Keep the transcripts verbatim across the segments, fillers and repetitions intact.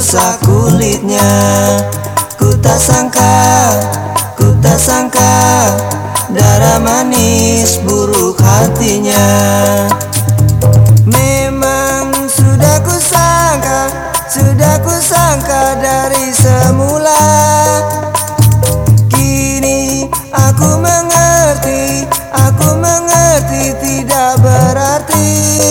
rusak kulitnya. Ku tak sangka, ku tak sangka, darah manis buruk hatinya. Memang sudah ku sangka, sudah ku sangka dari semula. Kini aku mengerti, aku mengerti tidak berarti.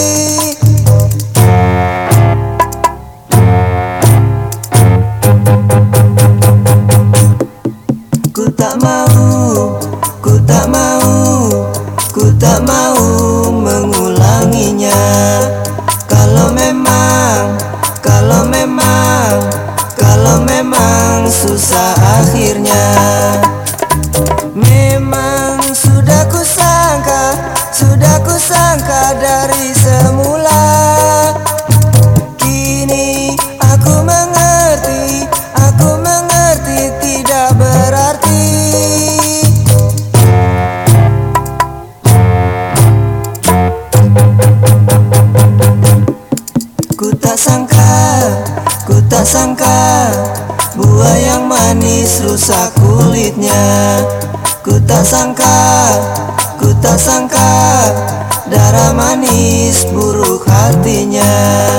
Ku tak mau, ku tak mau, ku tak mau mengulanginya. Kalau memang, kalau memang, kalau memang susah akhirnya. Memang sudah ku sangka, sudah ku sangka dari semula. Kini aku mengerti, aku mengerti tidak berarti. Ku tak sangka, ku tak sangka, buah yang manis rusak kulitnya. Ku tak sangka, ku tak sangka, darah manis buruk hatinya.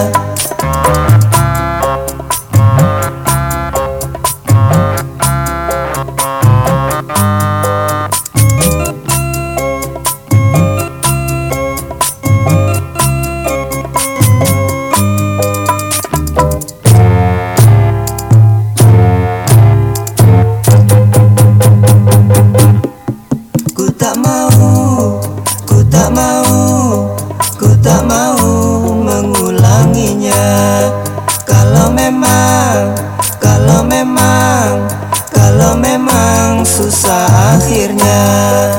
Ku tak mau, ku tak mau, ku tak mau mengulanginya. Kalau memang, kalau memang, kalau memang susah akhirnya.